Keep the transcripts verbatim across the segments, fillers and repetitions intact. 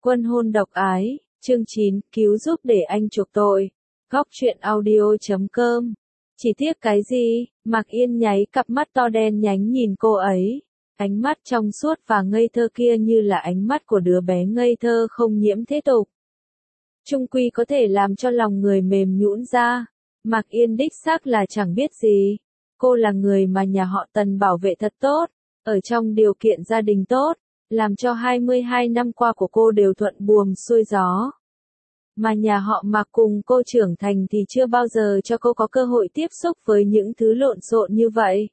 Quân hôn độc ái, chương chín, cứu giúp để anh chuộc tội. Góc truyện audio chấm com. Chỉ tiếc cái gì? Mạc Yên nháy cặp mắt to đen nhánh nhìn cô ấy. Ánh mắt trong suốt và ngây thơ kia như là ánh mắt của đứa bé ngây thơ không nhiễm thế tục. Chung quy có thể làm cho lòng người mềm nhũn ra. Mạc Yên đích xác là chẳng biết gì. Cô là người mà nhà họ Tần bảo vệ thật tốt, ở trong điều kiện gia đình tốt, làm cho hai mươi hai năm qua của cô đều thuận buồm xuôi gió. Mà nhà họ Mạc cùng cô trưởng thành thì chưa bao giờ cho cô có cơ hội tiếp xúc với những thứ lộn xộn như vậy.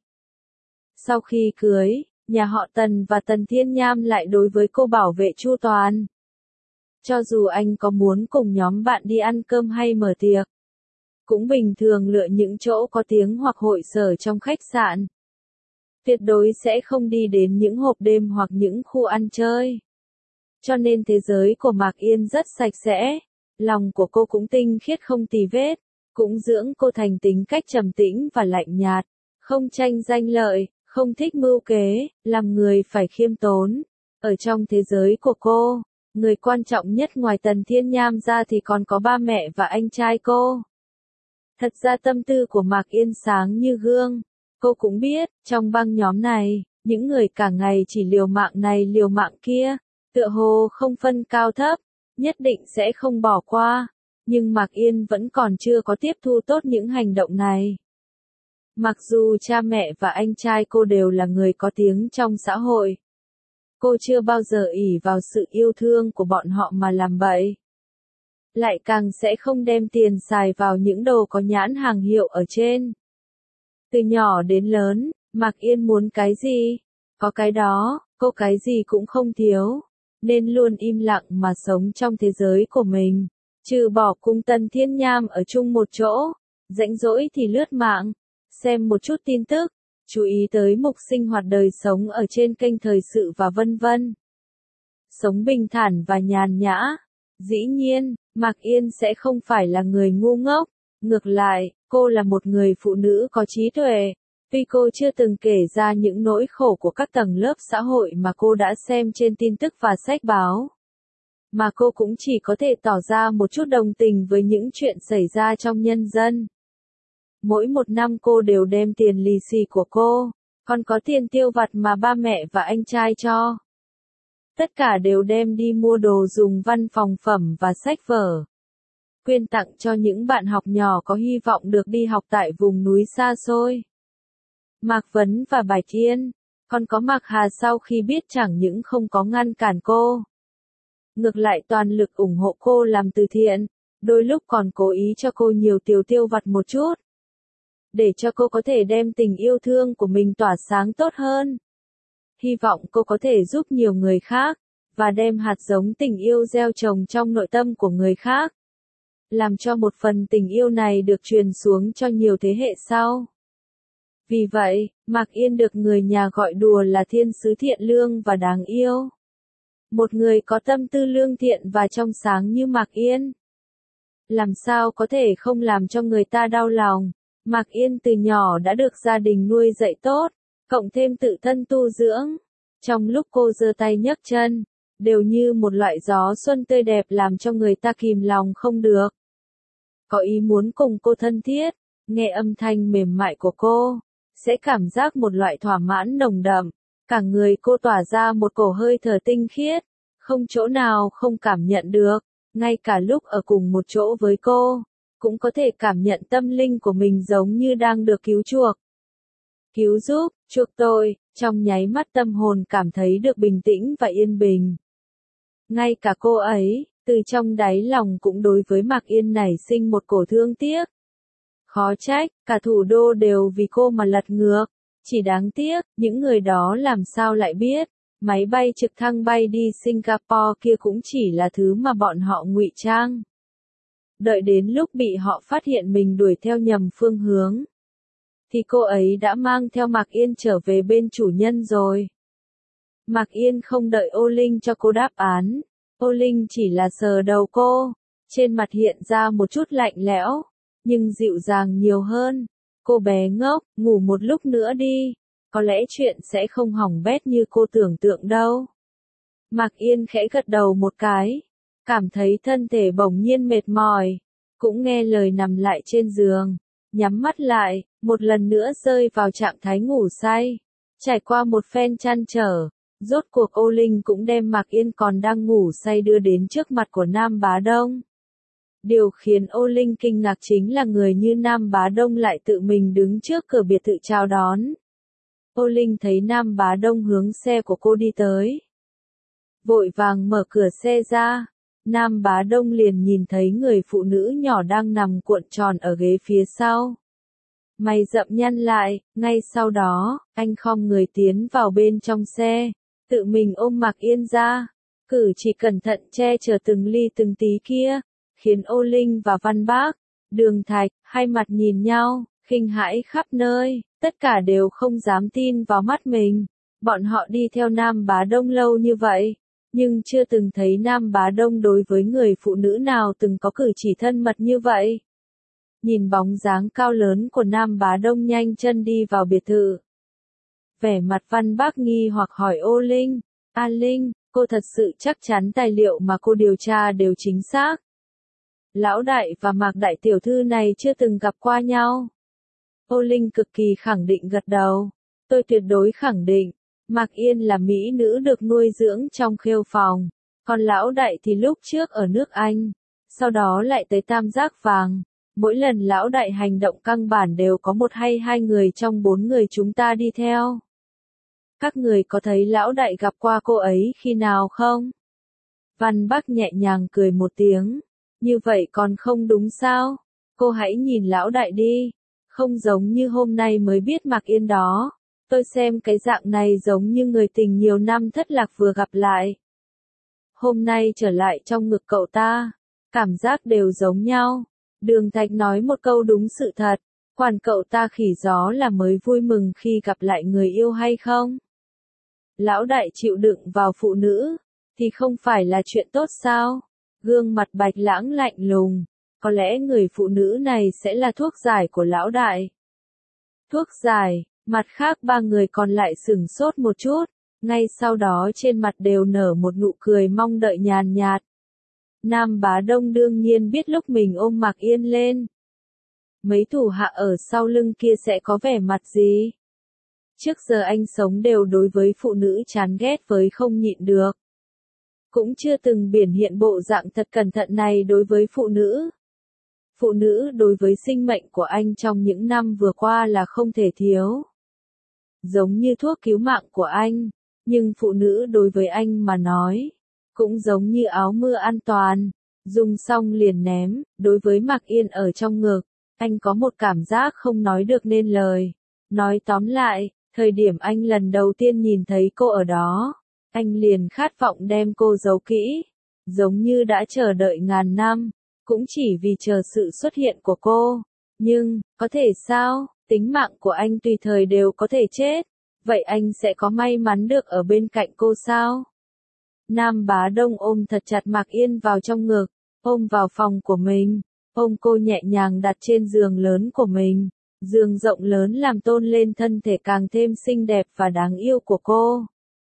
Sau khi cưới, nhà họ Tần và Tần Thiên Nham lại đối với cô bảo vệ chu toàn. Cho dù anh có muốn cùng nhóm bạn đi ăn cơm hay mở tiệc, cũng bình thường lựa những chỗ có tiếng hoặc hội sở trong khách sạn. Tuyệt đối sẽ không đi đến những hộp đêm hoặc những khu ăn chơi. Cho nên thế giới của Mạc Yên rất sạch sẽ, lòng của cô cũng tinh khiết không tì vết, cũng dưỡng cô thành tính cách trầm tĩnh và lạnh nhạt, không tranh danh lợi, không thích mưu kế, làm người phải khiêm tốn. Ở trong thế giới của cô, người quan trọng nhất ngoài Tần Thiên Nham ra thì còn có ba mẹ và anh trai cô. Thật ra tâm tư của Mạc Yên sáng như gương. Cô cũng biết, trong băng nhóm này, những người cả ngày chỉ liều mạng này liều mạng kia, tựa hồ không phân cao thấp, nhất định sẽ không bỏ qua. Nhưng Mạc Yên vẫn còn chưa có tiếp thu tốt những hành động này. Mặc dù cha mẹ và anh trai cô đều là người có tiếng trong xã hội, cô chưa bao giờ ỷ vào sự yêu thương của bọn họ mà làm bậy. Lại càng sẽ không đem tiền xài vào những đồ có nhãn hàng hiệu ở trên. Từ nhỏ đến lớn, Mạc Yên muốn cái gì? Có cái đó, cô cái gì cũng không thiếu. Nên luôn im lặng mà sống trong thế giới của mình. Trừ bỏ cùng Tần Thiên Nham ở chung một chỗ. Rảnh rỗi thì lướt mạng. Xem một chút tin tức. Chú ý tới mục sinh hoạt đời sống ở trên kênh thời sự và vân vân. Sống bình thản và nhàn nhã. Dĩ nhiên, Mạc Yên sẽ không phải là người ngu ngốc. Ngược lại, cô là một người phụ nữ có trí tuệ. Tuy cô chưa từng kể ra những nỗi khổ của các tầng lớp xã hội mà cô đã xem trên tin tức và sách báo, mà cô cũng chỉ có thể tỏ ra một chút đồng tình với những chuyện xảy ra trong nhân dân. Mỗi một năm cô đều đem tiền lì xì của cô, còn có tiền tiêu vặt mà ba mẹ và anh trai cho. Tất cả đều đem đi mua đồ dùng văn phòng phẩm và sách vở. Quyên tặng cho những bạn học nhỏ có hy vọng được đi học tại vùng núi xa xôi. Mạc Vấn và Bạch Yên, còn có Mạc Hà sau khi biết chẳng những không có ngăn cản cô. Ngược lại toàn lực ủng hộ cô làm từ thiện, đôi lúc còn cố ý cho cô nhiều tiêu tiêu vặt một chút. Để cho cô có thể đem tình yêu thương của mình tỏa sáng tốt hơn. Hy vọng cô có thể giúp nhiều người khác, và đem hạt giống tình yêu gieo trồng trong nội tâm của người khác. Làm cho một phần tình yêu này được truyền xuống cho nhiều thế hệ sau. Vì vậy, Mạc Yên được người nhà gọi đùa là thiên sứ thiện lương và đáng yêu. Một người có tâm tư lương thiện và trong sáng như Mạc Yên. Làm sao có thể không làm cho người ta đau lòng. Mạc Yên từ nhỏ đã được gia đình nuôi dạy tốt, cộng thêm tự thân tu dưỡng. Trong lúc cô giơ tay nhấc chân, đều như một loại gió xuân tươi đẹp làm cho người ta kìm lòng không được. Có ý muốn cùng cô thân thiết, nghe âm thanh mềm mại của cô, sẽ cảm giác một loại thỏa mãn nồng đậm, cả người cô tỏa ra một cổ hơi thở tinh khiết, không chỗ nào không cảm nhận được, ngay cả lúc ở cùng một chỗ với cô, cũng có thể cảm nhận tâm linh của mình giống như đang được cứu chuộc. Cứu giúp, chuộc tội, trong nháy mắt tâm hồn cảm thấy được bình tĩnh và yên bình. Ngay cả cô ấy, từ trong đáy lòng cũng đối với Mạc Yên nảy sinh một cổ thương tiếc. Khó trách, cả thủ đô đều vì cô mà lật ngược. Chỉ đáng tiếc, những người đó làm sao lại biết, máy bay trực thăng bay đi Singapore kia cũng chỉ là thứ mà bọn họ ngụy trang. Đợi đến lúc bị họ phát hiện mình đuổi theo nhầm phương hướng, thì cô ấy đã mang theo Mạc Yên trở về bên chủ nhân rồi. Mạc Yên không đợi Ô Linh cho cô đáp án. Ô Linh chỉ là sờ đầu cô, trên mặt hiện ra một chút lạnh lẽo, nhưng dịu dàng nhiều hơn. Cô bé ngốc, ngủ một lúc nữa đi, có lẽ chuyện sẽ không hỏng bét như cô tưởng tượng đâu. Mạc Yên khẽ gật đầu một cái, cảm thấy thân thể bỗng nhiên mệt mỏi, cũng nghe lời nằm lại trên giường, nhắm mắt lại, một lần nữa rơi vào trạng thái ngủ say. Trải qua một phen trăn trở, rốt cuộc Ô Linh cũng đem Mạc Yên còn đang ngủ say đưa đến trước mặt của Nam Bá Đông. Điều khiến Ô Linh kinh ngạc chính là người như Nam Bá Đông lại tự mình đứng trước cửa biệt thự chào đón. Ô Linh thấy Nam Bá Đông hướng xe của cô đi tới, vội vàng mở cửa xe ra. Nam Bá Đông liền nhìn thấy người phụ nữ nhỏ đang nằm cuộn tròn ở ghế phía sau. Mày rậm nhăn lại, ngay sau đó, anh khom người tiến vào bên trong xe, tự mình ôm Mạc Yên ra, cử chỉ cẩn thận che chở từng ly từng tí kia, khiến Ô Linh và Văn Bác, Đường Thạch, hai mặt nhìn nhau, kinh hãi khắp nơi, tất cả đều không dám tin vào mắt mình. Bọn họ đi theo Nam Bá Đông lâu như vậy, nhưng chưa từng thấy Nam Bá Đông đối với người phụ nữ nào từng có cử chỉ thân mật như vậy. Nhìn bóng dáng cao lớn của Nam Bá Đông nhanh chân đi vào biệt thự. Vẻ mặt Văn Bác nghi hoặc hỏi Ô Linh, A Linh, cô thật sự chắc chắn tài liệu mà cô điều tra đều chính xác. Lão đại và Mạc đại tiểu thư này chưa từng gặp qua nhau. Ô Linh cực kỳ khẳng định gật đầu. Tôi tuyệt đối khẳng định, Mạc Yên là mỹ nữ được nuôi dưỡng trong khêu phòng, còn lão đại thì lúc trước ở nước Anh, sau đó lại tới Tam Giác Vàng. Mỗi lần lão đại hành động căn bản đều có một hay hai người trong bốn người chúng ta đi theo. Các người có thấy lão đại gặp qua cô ấy khi nào không? Văn Bác nhẹ nhàng cười một tiếng. Như vậy còn không đúng sao? Cô hãy nhìn lão đại đi. Không giống như hôm nay mới biết Mạc Yên đó. Tôi xem cái dạng này giống như người tình nhiều năm thất lạc vừa gặp lại. Hôm nay trở lại trong ngực cậu ta. Cảm giác đều giống nhau. Đường Thạch nói một câu đúng sự thật. Quản cậu ta khỉ gió là mới vui mừng khi gặp lại người yêu hay không? Lão đại chịu đựng vào phụ nữ, thì không phải là chuyện tốt sao? Gương mặt Bạch Lãng lạnh lùng, có lẽ người phụ nữ này sẽ là thuốc giải của lão đại. Thuốc giải, mặt khác ba người còn lại sửng sốt một chút, ngay sau đó trên mặt đều nở một nụ cười mong đợi nhàn nhạt. Nam Bá Đông đương nhiên biết lúc mình ôm Mạc Yên lên, mấy thủ hạ ở sau lưng kia sẽ có vẻ mặt gì. Trước giờ anh sống đều đối với phụ nữ chán ghét với không nhịn được. Cũng chưa từng biểu hiện bộ dạng thật cẩn thận này đối với phụ nữ. Phụ nữ đối với sinh mệnh của anh trong những năm vừa qua là không thể thiếu. Giống như thuốc cứu mạng của anh, nhưng phụ nữ đối với anh mà nói, cũng giống như áo mưa an toàn, dùng xong liền ném. Đối với Mạc Yên ở trong ngực, anh có một cảm giác không nói được nên lời. Nói tóm lại, thời điểm anh lần đầu tiên nhìn thấy cô ở đó, anh liền khát vọng đem cô giấu kỹ, giống như đã chờ đợi ngàn năm, cũng chỉ vì chờ sự xuất hiện của cô. Nhưng, có thể sao, tính mạng của anh tùy thời đều có thể chết, vậy anh sẽ có may mắn được ở bên cạnh cô sao? Nam Bá Đông ôm thật chặt Mạc Yên vào trong ngực, ôm vào phòng của mình, ôm cô nhẹ nhàng đặt trên giường lớn của mình. Giường rộng lớn làm tôn lên thân thể càng thêm xinh đẹp và đáng yêu của cô.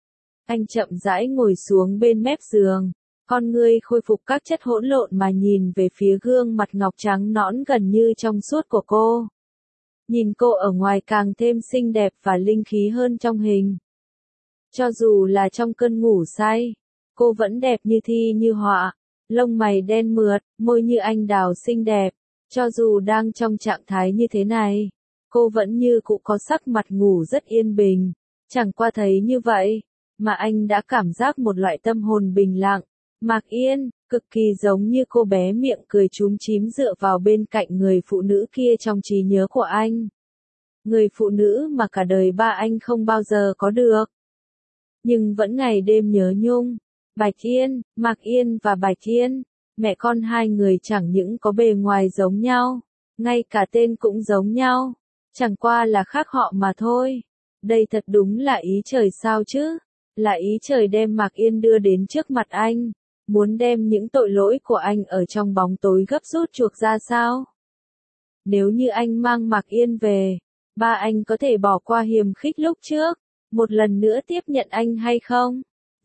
Anh chậm rãi ngồi xuống bên mép giường, con ngươi khôi phục các chất hỗn lộn mà nhìn về phía gương mặt ngọc trắng nõn gần như trong suốt của cô. Nhìn cô ở ngoài càng thêm xinh đẹp và linh khí hơn trong hình. Cho dù là trong cơn ngủ say, cô vẫn đẹp như thi như họa, lông mày đen mượt, môi như anh đào xinh đẹp. Cho dù đang trong trạng thái như thế này, cô vẫn như cũ có sắc mặt ngủ rất yên bình. Chẳng qua thấy như vậy, mà anh đã cảm giác một loại tâm hồn bình lặng. Mạc Yên, cực kỳ giống như cô bé miệng cười chúm chím dựa vào bên cạnh người phụ nữ kia trong trí nhớ của anh. Người phụ nữ mà cả đời ba anh không bao giờ có được. Nhưng vẫn ngày đêm nhớ nhung. Bạch Yên, Mạc Yên và Bạch Yên. Mẹ con hai người chẳng những có bề ngoài giống nhau, ngay cả tên cũng giống nhau, chẳng qua là khác họ mà thôi. Đây thật đúng là ý trời sao chứ, là ý trời đem Mạc Yên đưa đến trước mặt anh, muốn đem những tội lỗi của anh ở trong bóng tối gấp rút chuộc ra sao? Nếu như anh mang Mạc Yên về, ba anh có thể bỏ qua hiềm khích lúc trước, một lần nữa tiếp nhận anh hay không?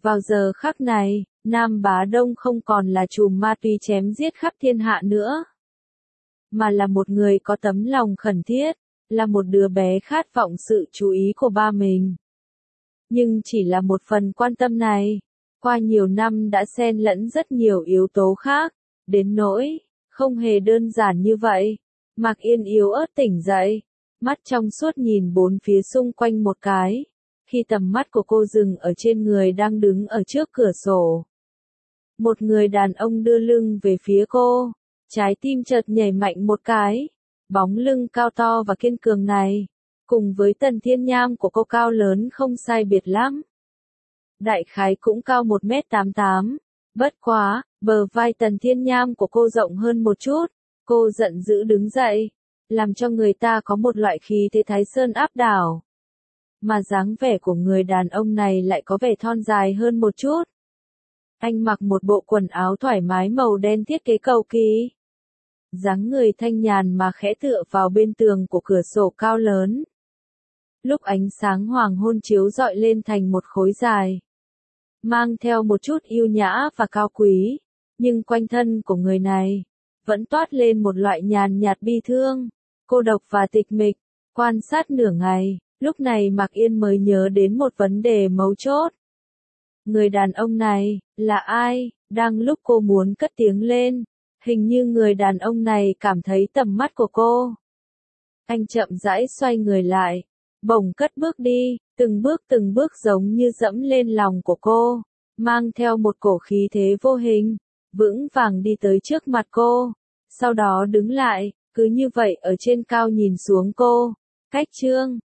Vào giờ khắc này, Nam Bá Đông không còn là trùm ma túy chém giết khắp thiên hạ nữa, mà là một người có tấm lòng khẩn thiết, là một đứa bé khát vọng sự chú ý của ba mình. Nhưng chỉ là một phần quan tâm này, qua nhiều năm đã xen lẫn rất nhiều yếu tố khác, đến nỗi, không hề đơn giản như vậy. Mạc Yên yếu ớt tỉnh dậy, mắt trong suốt nhìn bốn phía xung quanh một cái, khi tầm mắt của cô dừng ở trên người đang đứng ở trước cửa sổ. Một người đàn ông đưa lưng về phía cô, trái tim chợt nhảy mạnh một cái, bóng lưng cao to và kiên cường này, cùng với Tần Thiên Nham của cô cao lớn không sai biệt lắm. Đại khái cũng cao một mét tám tám, bất quá, bờ vai Tần Thiên Nham của cô rộng hơn một chút, cô giận dữ đứng dậy, làm cho người ta có một loại khí thế Thái Sơn áp đảo. Mà dáng vẻ của người đàn ông này lại có vẻ thon dài hơn một chút. Anh mặc một bộ quần áo thoải mái màu đen thiết kế cầu kỳ. Dáng người thanh nhàn mà khẽ tựa vào bên tường của cửa sổ cao lớn. Lúc ánh sáng hoàng hôn chiếu rọi lên thành một khối dài, mang theo một chút yêu nhã và cao quý, nhưng quanh thân của người này vẫn toát lên một loại nhàn nhạt bi thương, cô độc và tịch mịch. Quan sát nửa ngày, lúc này Mạc Yên mới nhớ đến một vấn đề mấu chốt. Người đàn ông này, là ai? Đang lúc cô muốn cất tiếng lên, hình như người đàn ông này cảm thấy tầm mắt của cô. Anh chậm rãi xoay người lại, bỗng cất bước đi, từng bước từng bước giống như dẫm lên lòng của cô, mang theo một cổ khí thế vô hình, vững vàng đi tới trước mặt cô, sau đó đứng lại, cứ như vậy ở trên cao nhìn xuống cô. Cách chương